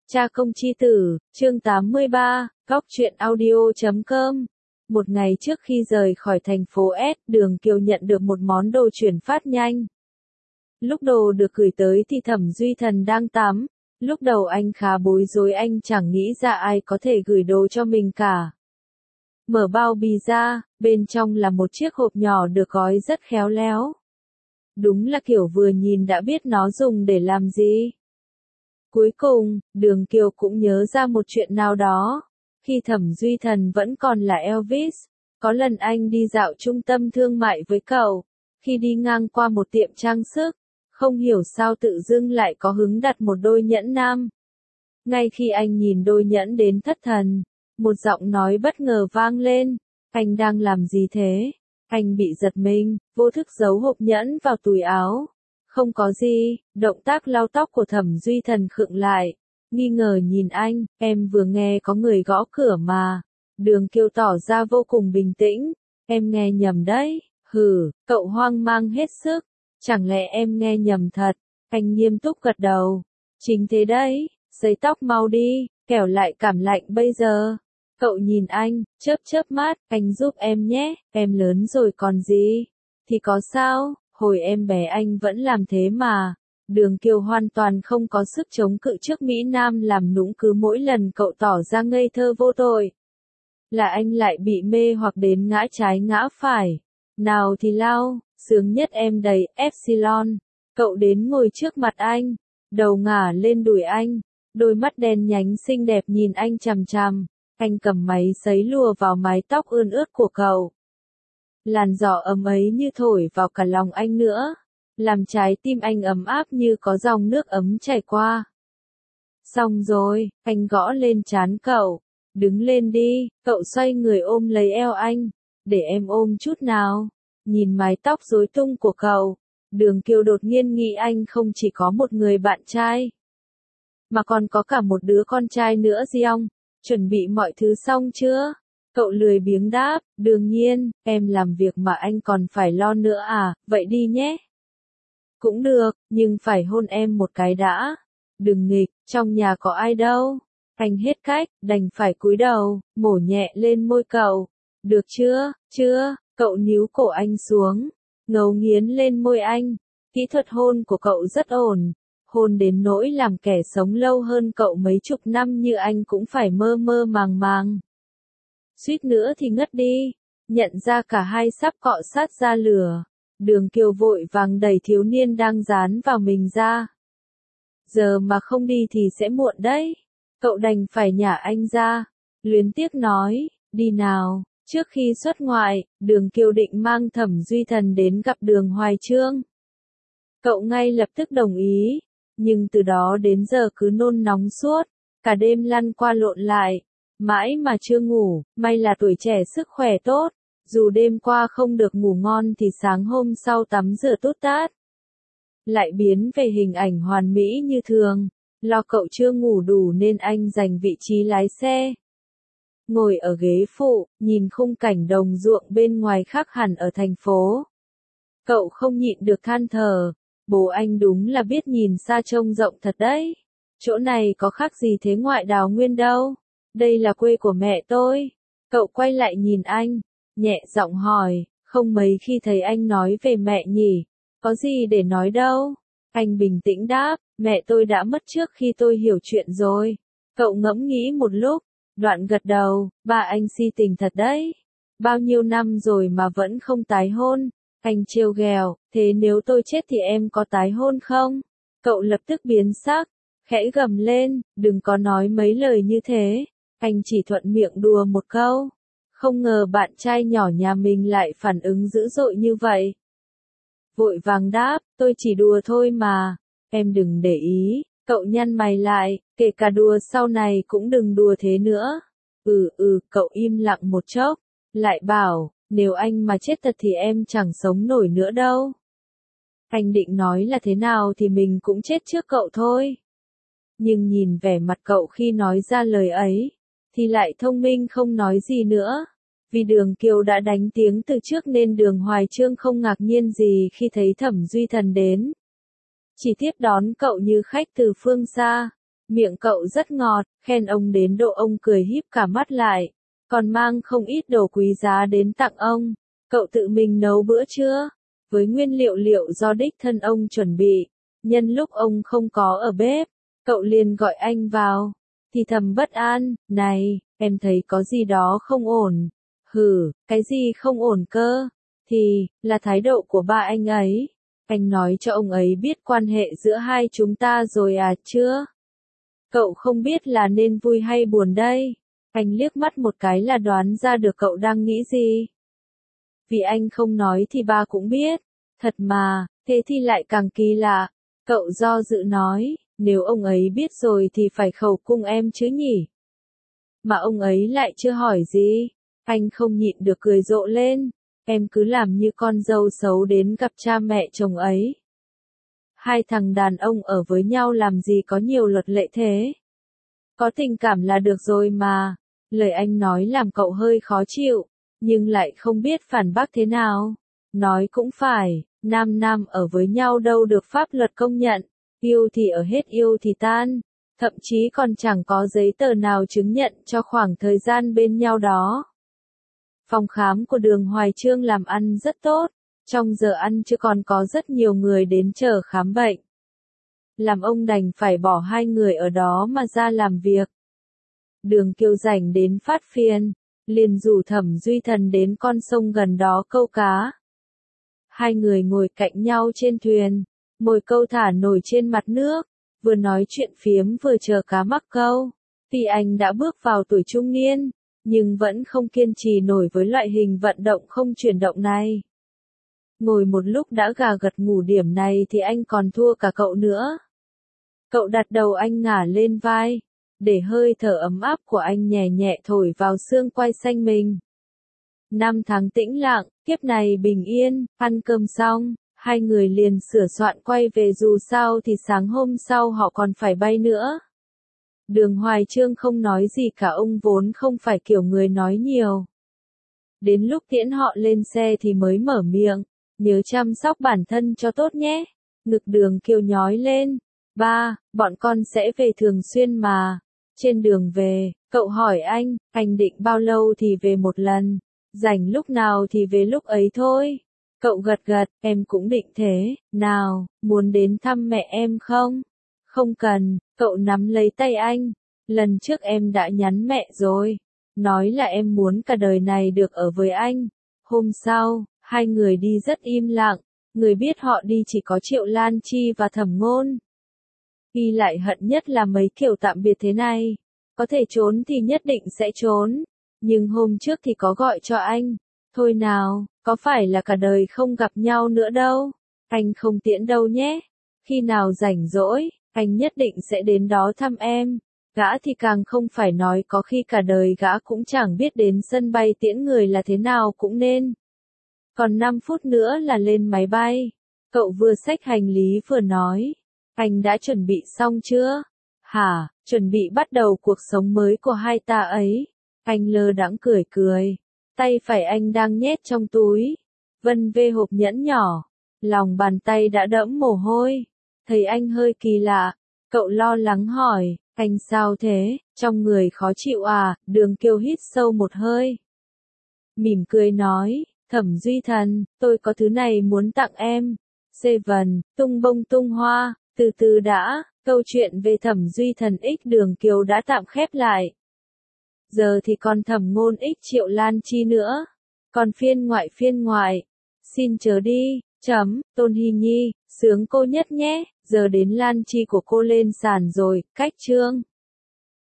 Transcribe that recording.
Cha công chi tử, chương 83, góc truyện audio.com. Một ngày trước khi rời khỏi thành phố S, Đường Kiều nhận được một món đồ chuyển phát nhanh. Lúc đồ được gửi tới thì Thẩm Duy Thần đang tắm. Lúc đầu anh khá bối rối, anh chẳng nghĩ ra ai có thể gửi đồ cho mình cả. Mở bao bì ra, bên trong là một chiếc hộp nhỏ được gói rất khéo léo. Đúng là kiểu vừa nhìn đã biết nó dùng để làm gì. Cuối cùng, Đường Kiều cũng nhớ ra một chuyện nào đó. Khi Thẩm Duy Thần vẫn còn là Elvis, có lần anh đi dạo trung tâm thương mại với cậu. Khi đi ngang qua một tiệm trang sức, không hiểu sao tự dưng lại có hứng đặt một đôi nhẫn nam. Ngay khi anh nhìn đôi nhẫn đến thất thần, một giọng nói bất ngờ vang lên. Anh đang làm gì thế? Anh bị giật mình, vô thức giấu hộp nhẫn vào túi áo. Không có gì, động tác lau tóc của Thẩm Duy Thần khựng lại. Nghi ngờ nhìn anh, em vừa nghe có người gõ cửa mà. Đường Kiều tỏ ra vô cùng bình tĩnh. Em nghe nhầm đấy. Hừ, cậu hoang mang hết sức. Chẳng lẽ em nghe nhầm thật? Anh nghiêm túc gật đầu. Chính thế đấy, sấy tóc mau đi, kẻo lại cảm lạnh bây giờ. Cậu nhìn anh, chớp chớp mắt, anh giúp em nhé, em lớn rồi còn gì. Thì có sao, hồi em bé anh vẫn làm thế mà. Đường Kiều hoàn toàn không có sức chống cự trước Mỹ Nam làm nũng, cứ mỗi lần cậu tỏ ra ngây thơ vô tội, là anh lại bị mê hoặc đến ngã trái ngã phải. Nào thì lao, sướng nhất em đầy, Epsilon. Cậu đến ngồi trước mặt anh, đầu ngả lên đùi anh, đôi mắt đen nhánh xinh đẹp nhìn anh chằm chằm. Anh cầm máy sấy lùa vào mái tóc ươn ướt của cậu. Làn gió ấm ấy như thổi vào cả lòng anh nữa, làm trái tim anh ấm áp như có dòng nước ấm chảy qua. Xong rồi, anh gõ lên trán cậu. Đứng lên đi, cậu xoay người ôm lấy eo anh. Để em ôm chút nào. Nhìn mái tóc rối tung của cậu, Đường Kiều đột nhiên nghĩ anh không chỉ có một người bạn trai, mà còn có cả một đứa con trai nữa. Giong, chuẩn bị mọi thứ xong chưa? Cậu lười biếng đáp, đương nhiên, em làm việc mà anh còn phải lo nữa à, vậy đi nhé. Cũng được, nhưng phải hôn em một cái đã. Đừng nghịch, trong nhà có ai đâu. Anh hết cách, đành phải cúi đầu, mổ nhẹ lên môi cậu. Được chưa, cậu níu cổ anh xuống, ngấu nghiến lên môi anh. Kỹ thuật hôn của cậu rất ổn. Hôn đến nỗi làm kẻ sống lâu hơn cậu mấy chục năm như anh cũng phải mơ mơ màng màng. Suýt nữa thì ngất đi. Nhận ra cả hai sắp cọ sát ra lửa, Đường Kiều vội vàng đẩy thiếu niên đang dán vào mình ra. Giờ mà không đi thì sẽ muộn đấy. Cậu đành phải nhả anh ra. Luyến tiếc nói, đi nào. Trước khi xuất ngoại, Đường Kiều định mang Thẩm Duy Thần đến gặp Đường Hoài Chương. Cậu ngay lập tức đồng ý. Nhưng từ đó đến giờ cứ nôn nóng suốt, cả đêm lăn qua lộn lại, mãi mà chưa ngủ. May là tuổi trẻ sức khỏe tốt, dù đêm qua không được ngủ ngon thì sáng hôm sau tắm rửa tốt tát, lại biến về hình ảnh hoàn mỹ như thường. Lo cậu chưa ngủ đủ nên anh giành vị trí lái xe. Ngồi ở ghế phụ, nhìn khung cảnh đồng ruộng bên ngoài khác hẳn ở thành phố. Cậu không nhịn được than thở. Bố anh đúng là biết nhìn xa trông rộng thật đấy. Chỗ này có khác gì thế ngoại đào nguyên đâu. Đây là quê của mẹ tôi. Cậu quay lại nhìn anh, nhẹ giọng hỏi, không mấy khi thấy anh nói về mẹ nhỉ. Có gì để nói đâu. Anh bình tĩnh đáp, mẹ tôi đã mất trước khi tôi hiểu chuyện rồi. Cậu ngẫm nghĩ một lúc, đoạn gật đầu, ba anh si tình thật đấy. Bao nhiêu năm rồi mà vẫn không tái hôn. Anh trêu ghẹo, thế nếu tôi chết thì em có tái hôn không? Cậu lập tức biến sắc, khẽ gầm lên, đừng có nói mấy lời như thế. Anh chỉ thuận miệng đùa một câu. Không ngờ bạn trai nhỏ nhà mình lại phản ứng dữ dội như vậy. Vội vàng đáp, tôi chỉ đùa thôi mà. Em đừng để ý. Cậu nhăn mày lại, kể cả đùa sau này cũng đừng đùa thế nữa. Cậu im lặng một chốc, lại bảo, nếu anh mà chết thật thì em chẳng sống nổi nữa đâu. Anh định nói là thế nào thì mình cũng chết trước cậu thôi. Nhưng nhìn vẻ mặt cậu khi nói ra lời ấy, thì lại thông minh không nói gì nữa. Vì Đường Kiều đã đánh tiếng từ trước nên Đường Hoài Chương không ngạc nhiên gì khi thấy Thẩm Duy Thần đến. Chỉ tiếp đón cậu như khách từ phương xa. Miệng cậu rất ngọt, khen ông đến độ ông cười híp cả mắt lại, còn mang không ít đồ quý giá đến tặng ông. Cậu tự mình nấu bữa trưa, với nguyên liệu do đích thân ông chuẩn bị. Nhân lúc ông không có ở bếp, cậu liền gọi anh vào, thì thầm bất an, này, em thấy có gì đó không ổn. Hử, cái gì không ổn cơ? Thì, là thái độ của ba anh ấy. Anh nói cho ông ấy biết quan hệ giữa hai chúng ta rồi à chưa? Cậu không biết là nên vui hay buồn đây. Anh liếc mắt một cái là đoán ra được cậu đang nghĩ gì. Vì anh không nói thì ba cũng biết. Thật mà, thế thì lại càng kỳ lạ. Cậu do dự nói, nếu ông ấy biết rồi thì phải khẩu cung em chứ nhỉ? Mà ông ấy lại chưa hỏi gì. Anh không nhịn được cười rộ lên. Em cứ làm như con dâu xấu đến gặp cha mẹ chồng ấy. Hai thằng đàn ông ở với nhau làm gì có nhiều luật lệ thế. Có tình cảm là được rồi mà. Lời anh nói làm cậu hơi khó chịu, nhưng lại không biết phản bác thế nào. Nói cũng phải, nam nam ở với nhau đâu được pháp luật công nhận. Yêu thì ở hết yêu thì tan. Thậm chí còn chẳng có giấy tờ nào chứng nhận cho khoảng thời gian bên nhau đó. Phòng khám của đường Hoài Chương làm ăn rất tốt. Trong giờ ăn chưa còn có rất nhiều người đến chờ khám bệnh. Làm ông đành phải bỏ hai người ở đó mà ra làm việc. Đường Kiều rảnh đến phát phiền, liền rủ Thẩm Duy Thần đến con sông gần đó câu cá. Hai người ngồi cạnh nhau trên thuyền, mồi câu thả nổi trên mặt nước, vừa nói chuyện phiếm vừa chờ cá mắc câu. Tuy anh đã bước vào tuổi trung niên, nhưng vẫn không kiên trì nổi với loại hình vận động không chuyển động này. Ngồi một lúc đã gà gật ngủ, điểm này thì anh còn thua cả cậu nữa. Cậu đặt đầu anh ngả lên vai, để hơi thở ấm áp của anh nhẹ nhẹ thổi vào xương quai xanh mình. 5 tháng tĩnh lặng, kiếp này bình yên, ăn cơm xong, hai người liền sửa soạn quay về, dù sao thì sáng hôm sau họ còn phải bay nữa. Đường Hoài Chương không nói gì cả, ông vốn không phải kiểu người nói nhiều. Đến lúc tiễn họ lên xe thì mới mở miệng, nhớ chăm sóc bản thân cho tốt nhé. Ngực Đường Kiều nhói lên, ba, bọn con sẽ về thường xuyên mà. Trên đường về, cậu hỏi anh định bao lâu thì về một lần, rảnh lúc nào thì về lúc ấy thôi. Cậu gật gật, em cũng định thế, nào, muốn đến thăm mẹ em không? Không cần, cậu nắm lấy tay anh, lần trước em đã nhắn mẹ rồi, nói là em muốn cả đời này được ở với anh. Hôm sau, hai người đi rất im lặng, người biết họ đi chỉ có Triệu Lan Chi và Thẩm Ngôn. Y lại hận nhất là mấy kiểu tạm biệt thế này, có thể trốn thì nhất định sẽ trốn, nhưng hôm trước thì có gọi cho anh, thôi nào, có phải là cả đời không gặp nhau nữa đâu, anh không tiễn đâu nhé, khi nào rảnh rỗi, anh nhất định sẽ đến đó thăm em. Gã thì càng không phải nói, có khi cả đời gã cũng chẳng biết đến sân bay tiễn người là thế nào cũng nên. Còn 5 phút nữa là lên máy bay. Cậu vừa xách hành lý vừa nói, anh đã chuẩn bị xong chưa? Hả, chuẩn bị bắt đầu cuộc sống mới của hai ta ấy. Anh lơ đãng cười cười, tay phải anh đang nhét trong túi, vân vê hộp nhẫn nhỏ, lòng bàn tay đã đẫm mồ hôi. Thấy anh hơi kỳ lạ, cậu lo lắng hỏi, anh sao thế, trong người khó chịu à? Đường Kiều hít sâu một hơi, mỉm cười nói, Thẩm Duy Thần, tôi có thứ này muốn tặng em. Seven, tung bông tung hoa, từ từ đã, câu chuyện về Thẩm Duy Thần x Đường Kiều đã tạm khép lại. Giờ thì còn Thẩm Ngôn x Triệu Lan Chi nữa. Còn phiên ngoại. Xin chờ đi, Tôn Hy Nhi, sướng cô nhất nhé, giờ đến Lan Chi của cô lên sàn rồi, cách chương.